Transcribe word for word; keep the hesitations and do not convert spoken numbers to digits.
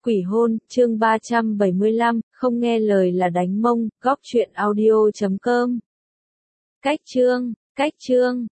Quỷ hôn, chương ba trăm bảy mươi lăm, không nghe lời là đánh mông, góc truyện audio chấm com. Cách chương, cách chương,